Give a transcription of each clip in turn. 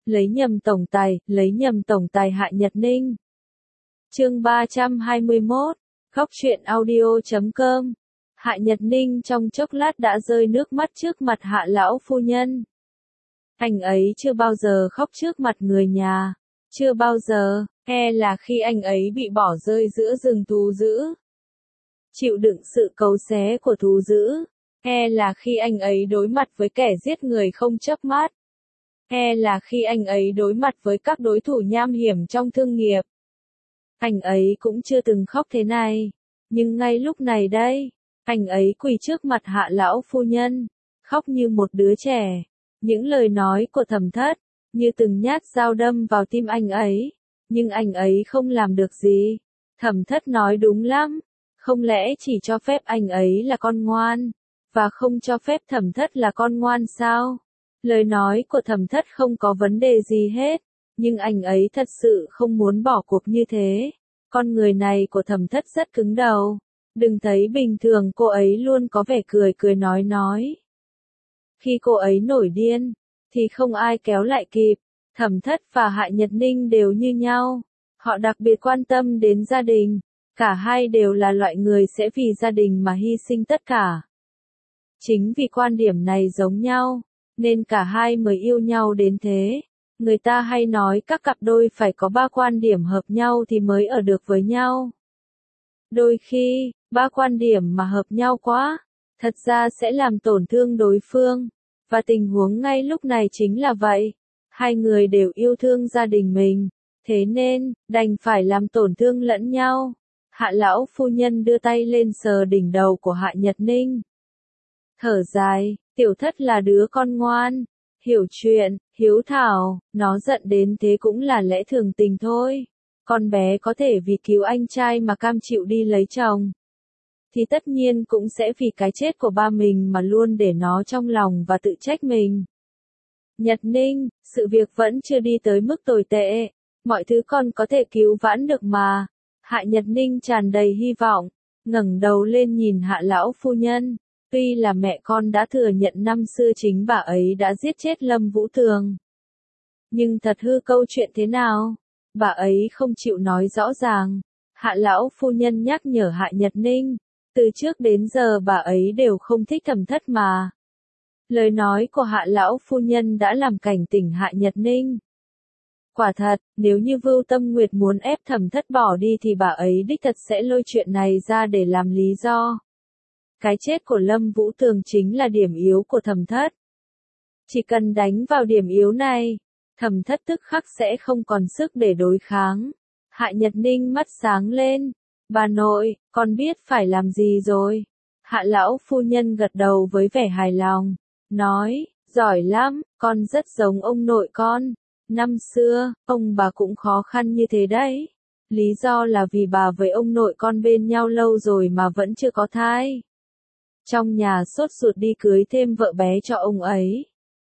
lấy nhầm tổng tài Hạ Nhật Ninh. Chương 321, khóc chuyện audio.com. Hạ Nhật Ninh trong chốc lát đã rơi nước mắt trước mặt Hạ lão phu nhân. Anh ấy chưa bao giờ khóc trước mặt người nhà, chưa bao giờ, là khi anh ấy bị bỏ rơi giữa rừng thú dữ. Chịu đựng sự cấu xé của thú dữ, là khi anh ấy đối mặt với kẻ giết người không chớp mắt. Là khi anh ấy đối mặt với các đối thủ nham hiểm trong thương nghiệp. Anh ấy cũng chưa từng khóc thế này, nhưng ngay lúc này đây, anh ấy quỳ trước mặt Hạ lão phu nhân, khóc như một đứa trẻ. Những lời nói của Thẩm Thất, như từng nhát dao đâm vào tim anh ấy, nhưng anh ấy không làm được gì. Thẩm Thất nói đúng lắm, không lẽ chỉ cho phép anh ấy là con ngoan, và không cho phép Thẩm Thất là con ngoan sao? Lời nói của Thẩm Thất không có vấn đề gì hết, nhưng anh ấy thật sự không muốn bỏ cuộc như thế. Con người này của Thẩm Thất rất cứng đầu. Đừng thấy bình thường cô ấy luôn có vẻ cười cười nói. Khi cô ấy nổi điên, thì không ai kéo lại kịp. Thẩm Thất và Hạ Nhật Ninh đều như nhau. Họ đặc biệt quan tâm đến gia đình. Cả hai đều là loại người sẽ vì gia đình mà hy sinh tất cả. Chính vì quan điểm này giống nhau, nên cả hai mới yêu nhau đến thế. Người ta hay nói các cặp đôi phải có 3 quan điểm hợp nhau thì mới ở được với nhau. Đôi khi, 3 quan điểm mà hợp nhau quá, thật ra sẽ làm tổn thương đối phương. Và tình huống ngay lúc này chính là vậy. Hai người đều yêu thương gia đình mình, thế nên, đành phải làm tổn thương lẫn nhau. Hạ lão phu nhân đưa tay lên sờ đỉnh đầu của Hạ Nhật Ninh. Thở dài, Tiểu Thất là đứa con ngoan, hiểu chuyện, hiếu thảo, nó giận đến thế cũng là lẽ thường tình thôi. Con bé có thể vì cứu anh trai mà cam chịu đi lấy chồng, thì tất nhiên cũng sẽ vì cái chết của ba mình mà luôn để nó trong lòng và tự trách mình. Nhật Ninh, sự việc vẫn chưa đi tới mức tồi tệ, mọi thứ con có thể cứu vãn được mà. Hạ Nhật Ninh tràn đầy hy vọng, ngẩng đầu lên nhìn Hạ lão phu nhân. Tuy là mẹ con đã thừa nhận năm xưa chính bà ấy đã giết chết Lâm Vũ Tường, nhưng thật hư câu chuyện thế nào, bà ấy không chịu nói rõ ràng. Hạ lão phu nhân nhắc nhở Hạ Nhật Ninh, từ trước đến giờ bà ấy đều không thích Thẩm Thất mà. Lời nói của Hạ lão phu nhân đã làm cảnh tỉnh Hạ Nhật Ninh. Quả thật, nếu như Vưu Tâm Nguyệt muốn ép Thẩm Thất bỏ đi thì bà ấy đích thật sẽ lôi chuyện này ra để làm lý do. Cái chết của Lâm Vũ Tường chính là điểm yếu của Thẩm Thất. Chỉ cần đánh vào điểm yếu này, Thẩm Thất tức khắc sẽ không còn sức để đối kháng. Hạ Nhật Ninh mắt sáng lên. Bà nội, con biết phải làm gì rồi. Hạ lão phu nhân gật đầu với vẻ hài lòng. Nói, giỏi lắm, con rất giống ông nội con. Năm xưa, ông bà cũng khó khăn như thế đấy. Lý do là vì bà với ông nội con bên nhau lâu rồi mà vẫn chưa có thai. Trong nhà sốt ruột đi cưới thêm vợ bé cho ông ấy.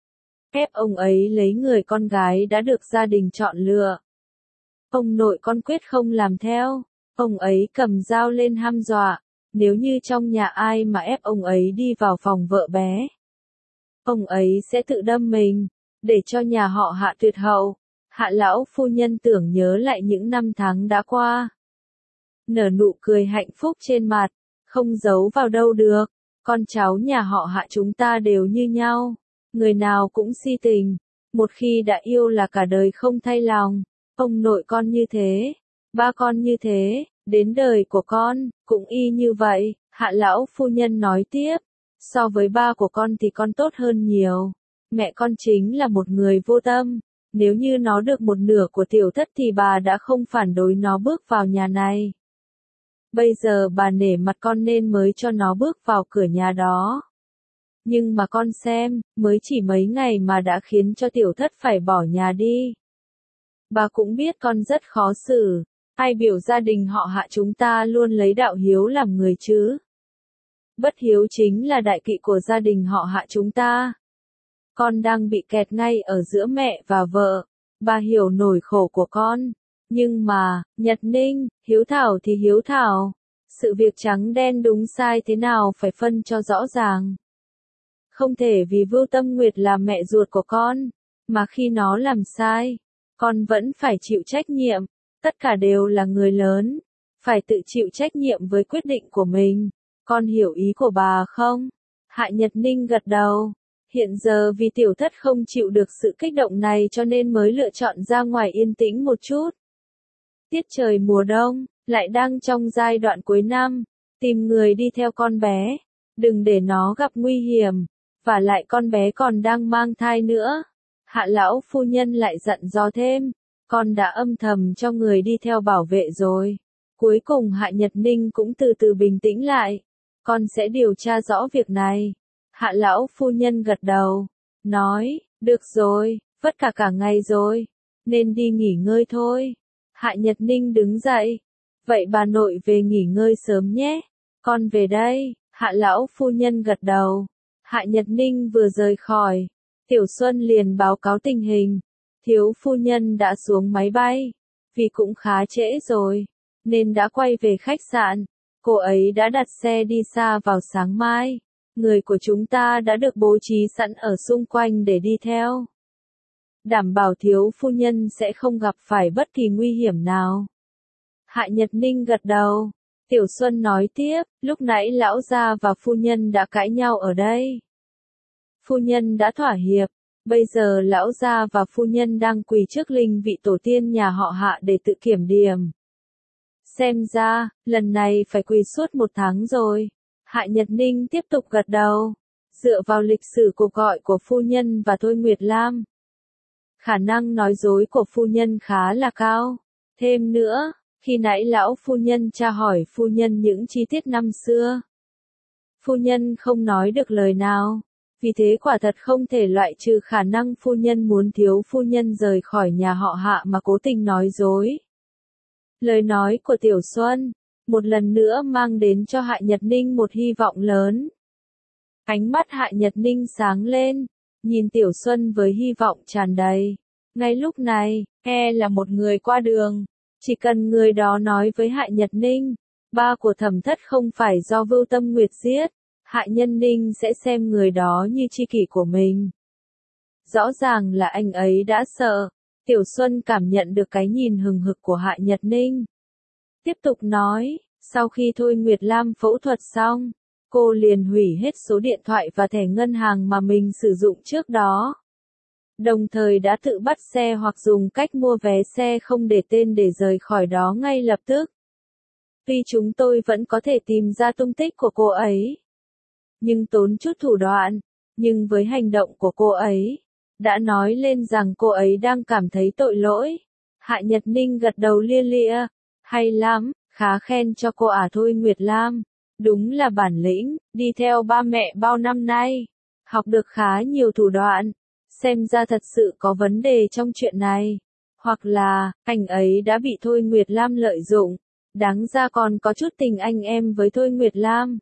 Ép ông ấy lấy người con gái đã được gia đình chọn lựa. Ông nội con quyết không làm theo. Ông ấy cầm dao lên hăm dọa. Nếu như trong nhà ai mà ép ông ấy đi vào phòng vợ bé, ông ấy sẽ tự đâm mình, để cho nhà họ Hạ tuyệt hậu. Hạ lão phu nhân tưởng nhớ lại những năm tháng đã qua, nở nụ cười hạnh phúc trên mặt, không giấu vào đâu được. Con cháu nhà họ Hạ chúng ta đều như nhau, người nào cũng si tình, một khi đã yêu là cả đời không thay lòng. Ông nội con như thế, ba con như thế, đến đời của con cũng y như vậy. Hạ lão phu nhân nói tiếp, so với ba của con thì con tốt hơn nhiều. Mẹ con chính là một người vô tâm, nếu như nó được một nửa của Tiểu Thất thì bà đã không phản đối nó bước vào nhà này. Bây giờ bà nể mặt con nên mới cho nó bước vào cửa nhà đó. Nhưng mà con xem, mới chỉ mấy ngày mà đã khiến cho Tiểu Thất phải bỏ nhà đi. Bà cũng biết con rất khó xử, ai biểu gia đình họ Hạ chúng ta luôn lấy đạo hiếu làm người chứ. Bất hiếu chính là đại kỵ của gia đình họ Hạ chúng ta. Con đang bị kẹt ngay ở giữa mẹ và vợ, bà hiểu nỗi khổ của con. Nhưng mà, Nhật Ninh, hiếu thảo thì hiếu thảo. Sự việc trắng đen đúng sai thế nào phải phân cho rõ ràng. Không thể vì Vưu Tâm Nguyệt là mẹ ruột của con, Mà khi nó làm sai, con vẫn phải chịu trách nhiệm. Tất cả đều là người lớn, phải tự chịu trách nhiệm với quyết định của mình. Con hiểu ý của bà không? Hạ Nhật Ninh gật đầu. Hiện giờ vì tiểu thất không chịu được sự kích động này cho nên mới lựa chọn ra ngoài yên tĩnh một chút. Tiết trời mùa đông, lại đang trong giai đoạn cuối năm, tìm người đi theo con bé, đừng để nó gặp nguy hiểm, và lại con bé còn đang mang thai nữa. Hạ lão phu nhân lại dặn dò thêm, con đã âm thầm cho người đi theo bảo vệ rồi. Cuối cùng Hạ Nhật Ninh cũng từ từ bình tĩnh lại, con sẽ điều tra rõ việc này. Hạ lão phu nhân gật đầu, nói, được rồi, vất cả ngày rồi, nên đi nghỉ ngơi thôi. Hạ Nhật Ninh đứng dậy, vậy bà nội về nghỉ ngơi sớm nhé, con về đây. Hạ lão phu nhân gật đầu. Hạ Nhật Ninh vừa rời khỏi, Tiểu Xuân liền báo cáo tình hình. Thiếu phu nhân đã xuống máy bay, vì cũng khá trễ rồi, nên đã quay về khách sạn. Cô ấy đã đặt xe đi xa vào sáng mai. Người của chúng ta đã được bố trí sẵn ở xung quanh để đi theo. Đảm bảo thiếu phu nhân sẽ không gặp phải bất kỳ nguy hiểm nào. Hạ Nhật Ninh gật đầu. Tiểu Xuân nói tiếp, lúc nãy lão gia và phu nhân đã cãi nhau ở đây. Phu nhân đã thỏa hiệp, bây giờ lão gia và phu nhân đang quỳ trước linh vị tổ tiên nhà họ Hạ để tự kiểm điểm. Xem ra, lần này phải quỳ suốt 1 tháng rồi. Hạ Nhật Ninh tiếp tục gật đầu. Dựa vào lịch sử cuộc gọi của phu nhân và Thôi Nguyệt Lam, khả năng nói dối của phu nhân khá là cao. Thêm nữa, khi nãy lão phu nhân tra hỏi phu nhân những chi tiết năm xưa, phu nhân không nói được lời nào. Vì thế quả thật không thể loại trừ khả năng phu nhân muốn thiếu phu nhân rời khỏi nhà họ Hạ mà cố tình nói dối. Lời nói của Tiểu Xuân, một lần nữa mang đến cho Hạ Nhật Ninh một hy vọng lớn. Ánh mắt Hạ Nhật Ninh sáng lên, nhìn Tiểu Xuân với hy vọng tràn đầy. Ngay lúc này, là một người qua đường. Chỉ cần người đó nói với Hạ Nhật Ninh, ba của Thẩm Thất không phải do Vưu Tâm Nguyệt giết, Hạ Nhật Ninh sẽ xem người đó như tri kỷ của mình. Rõ ràng là anh ấy đã sợ. Tiểu Xuân cảm nhận được cái nhìn hừng hực của Hạ Nhật Ninh. Tiếp tục nói, sau khi Thôi Nguyệt Lam phẫu thuật xong, cô liền hủy hết số điện thoại và thẻ ngân hàng mà mình sử dụng trước đó. Đồng thời đã tự bắt xe hoặc dùng cách mua vé xe không để tên để rời khỏi đó ngay lập tức. Tuy chúng tôi vẫn có thể tìm ra tung tích của cô ấy, nhưng tốn chút thủ đoạn, nhưng với hành động của cô ấy, đã nói lên rằng cô ấy đang cảm thấy tội lỗi. Hạ Nhật Ninh gật đầu lia lịa, hay lắm, khá khen cho cô Thôi Nguyệt Lam, đúng là bản lĩnh, đi theo ba mẹ bao năm nay, học được khá nhiều thủ đoạn, xem ra thật sự có vấn đề trong chuyện này, hoặc là, anh ấy đã bị Thôi Nguyệt Lam lợi dụng, đáng ra còn có chút tình anh em với Thôi Nguyệt Lam.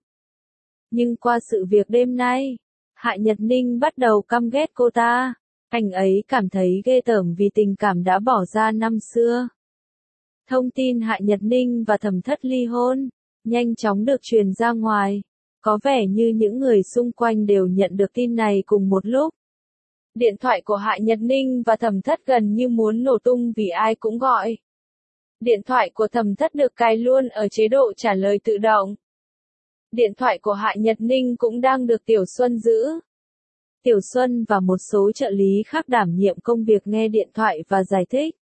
Nhưng qua sự việc đêm nay, Hạ Nhật Ninh bắt đầu căm ghét cô ta. Anh ấy cảm thấy ghê tởm vì tình cảm đã bỏ ra năm xưa. Thông tin Hạ Nhật Ninh và Thẩm Thất ly hôn, nhanh chóng được truyền ra ngoài. Có vẻ như những người xung quanh đều nhận được tin này cùng một lúc. Điện thoại của Hạ Nhật Ninh và Thẩm Thất gần như muốn nổ tung vì ai cũng gọi. Điện thoại của Thẩm Thất được cài luôn ở chế độ trả lời tự động. Điện thoại của Hạ Nhật Ninh cũng đang được Tiểu Xuân giữ. Tiểu Xuân và một số trợ lý khác đảm nhiệm công việc nghe điện thoại và giải thích.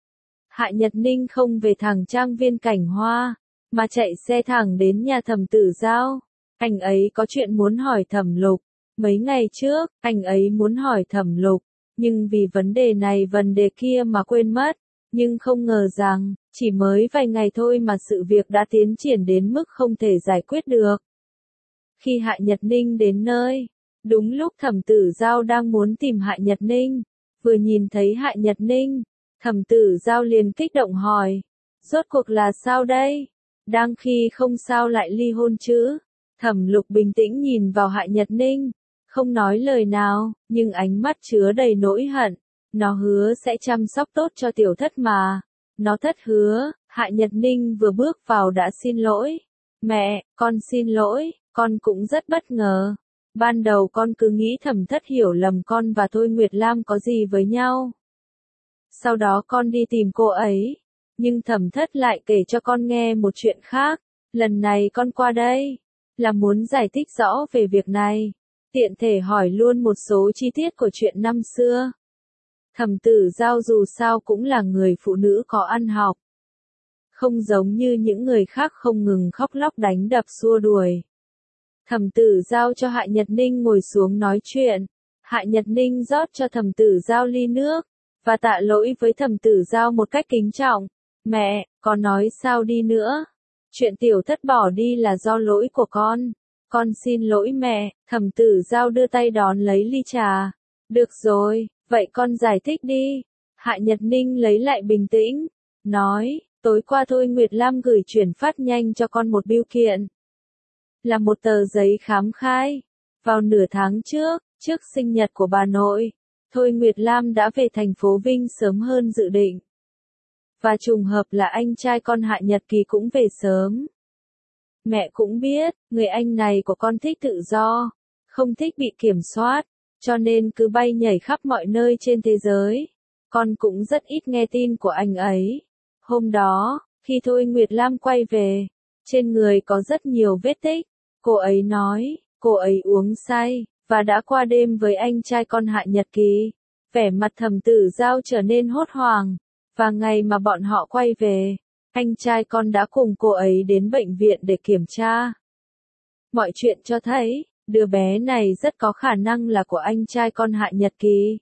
Hạ Nhật Ninh không về thẳng trang viên Cảnh Hoa, mà chạy xe thẳng đến nhà Thẩm Tử Giao. Anh ấy có chuyện muốn hỏi Thẩm Lục. Mấy ngày trước, anh ấy muốn hỏi Thẩm Lục, nhưng vì vấn đề này vấn đề kia mà quên mất. Nhưng không ngờ rằng, chỉ mới vài ngày thôi mà sự việc đã tiến triển đến mức không thể giải quyết được. Khi Hạ Nhật Ninh đến nơi, đúng lúc Thẩm Tử Giao đang muốn tìm Hạ Nhật Ninh, vừa nhìn thấy Hạ Nhật Ninh, Thẩm Tử Giao liền kích động hỏi, rốt cuộc là sao đây? Đang khi không sao lại ly hôn chứ? Thẩm Lục bình tĩnh nhìn vào Hạ Nhật Ninh, không nói lời nào, nhưng ánh mắt chứa đầy nỗi hận. Nó hứa sẽ chăm sóc tốt cho Tiểu Thất mà. Nó thất hứa. Hạ Nhật Ninh vừa bước vào đã xin lỗi. Mẹ, con xin lỗi, con cũng rất bất ngờ. Ban đầu con cứ nghĩ Thẩm Thất hiểu lầm con và Thôi Nguyệt Lam có gì với nhau. Sau đó con đi tìm cô ấy, nhưng Thẩm Thất lại kể cho con nghe một chuyện khác. Lần này con qua đây là muốn giải thích rõ về việc này, tiện thể hỏi luôn một số chi tiết của chuyện năm xưa. Thẩm Tử Giao dù sao cũng là người phụ nữ có ăn học, không giống như những người khác không ngừng khóc lóc đánh đập xua đuổi. Thẩm Tử Giao cho Hạ Nhật Ninh ngồi xuống nói chuyện. Hạ Nhật Ninh rót cho Thẩm Tử Giao ly nước, và tạ lỗi với Thẩm Tử Giao một cách kính trọng. Mẹ, có nói sao đi nữa? Chuyện Tiểu Thất bỏ đi là do lỗi của con. Con xin lỗi mẹ. Thẩm Tử Giao đưa tay đón lấy ly trà. Được rồi, vậy con giải thích đi. Hạ Nhật Ninh lấy lại bình tĩnh, nói, tối qua Thôi Nguyệt Lam gửi chuyển phát nhanh cho con một bưu kiện. Là một tờ giấy khám khai. Vào nửa tháng trước sinh nhật của bà nội, Thôi Nguyệt Lam đã về thành phố Vinh sớm hơn dự định. Và trùng hợp là anh trai con Hạ Nhật Kỳ cũng về sớm. Mẹ cũng biết, người anh này của con thích tự do, không thích bị kiểm soát, cho nên cứ bay nhảy khắp mọi nơi trên thế giới. Con cũng rất ít nghe tin của anh ấy. Hôm đó, khi Thôi Nguyệt Lam quay về, trên người có rất nhiều vết tích. Cô ấy nói, cô ấy uống say, và đã qua đêm với anh trai con Hạ Nhật Kỳ. Vẻ mặt Thẩm Tử Giao trở nên hốt hoảng, và ngày mà bọn họ quay về, anh trai con đã cùng cô ấy đến bệnh viện để kiểm tra. Mọi chuyện cho thấy, đứa bé này rất có khả năng là của anh trai con Hạ Nhật Kỳ.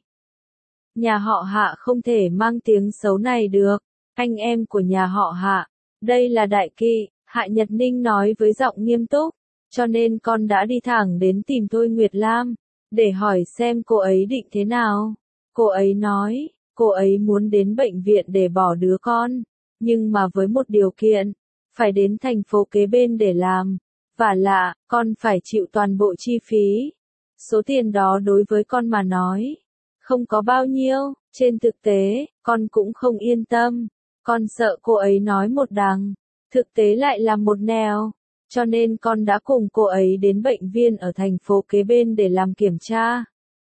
Nhà họ Hạ không thể mang tiếng xấu này được. Anh em của nhà họ Hạ, đây là đại kỵ, Hạ Nhật Ninh nói với giọng nghiêm túc. Cho nên con đã đi thẳng đến tìm Thôi Nguyệt Lam, để hỏi xem cô ấy định thế nào. Cô ấy nói, cô ấy muốn đến bệnh viện để bỏ đứa con, nhưng mà với một điều kiện, phải đến thành phố kế bên để làm. Và là, con phải chịu toàn bộ chi phí. Số tiền đó đối với con mà nói, không có bao nhiêu. Trên thực tế, con cũng không yên tâm. Con sợ cô ấy nói một đằng, thực tế lại là một nẻo. Cho nên con đã cùng cô ấy đến bệnh viện ở thành phố kế bên để làm kiểm tra.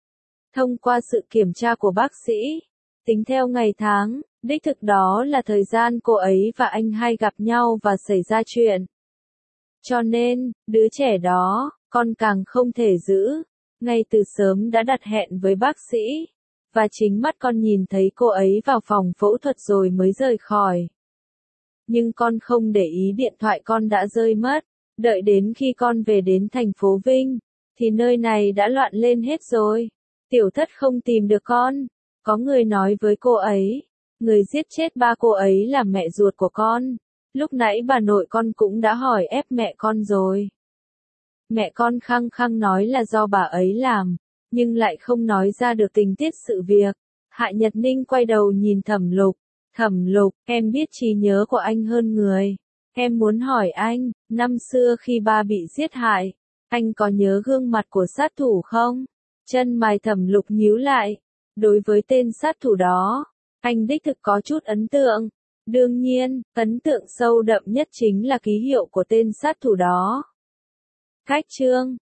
Thông qua sự kiểm tra của bác sĩ, tính theo ngày tháng, đích thực đó là thời gian cô ấy và anh hai gặp nhau và xảy ra chuyện. Cho nên, đứa trẻ đó, con càng không thể giữ. Ngay từ sớm đã đặt hẹn với bác sĩ. Và chính mắt con nhìn thấy cô ấy vào phòng phẫu thuật rồi mới rời khỏi. Nhưng con không để ý điện thoại con đã rơi mất. Đợi đến khi con về đến thành phố Vinh, thì nơi này đã loạn lên hết rồi. Tiểu Thất không tìm được con. Có người nói với cô ấy, người giết chết ba cô ấy là mẹ ruột của con. Lúc nãy bà nội con cũng đã hỏi ép mẹ con rồi. Mẹ con khăng khăng nói là do bà ấy làm, nhưng lại không nói ra được tình tiết sự việc. Hạ Nhật Ninh quay đầu nhìn Thẩm Lục. Thẩm Lục, em biết trí nhớ của anh hơn người. Em muốn hỏi anh, năm xưa khi ba bị giết hại, anh có nhớ gương mặt của sát thủ không? Chân mày Thẩm Lục nhíu lại. Đối với tên sát thủ đó, anh đích thực có chút ấn tượng. Đương nhiên, ấn tượng sâu đậm nhất chính là ký hiệu của tên sát thủ đó. Cách chương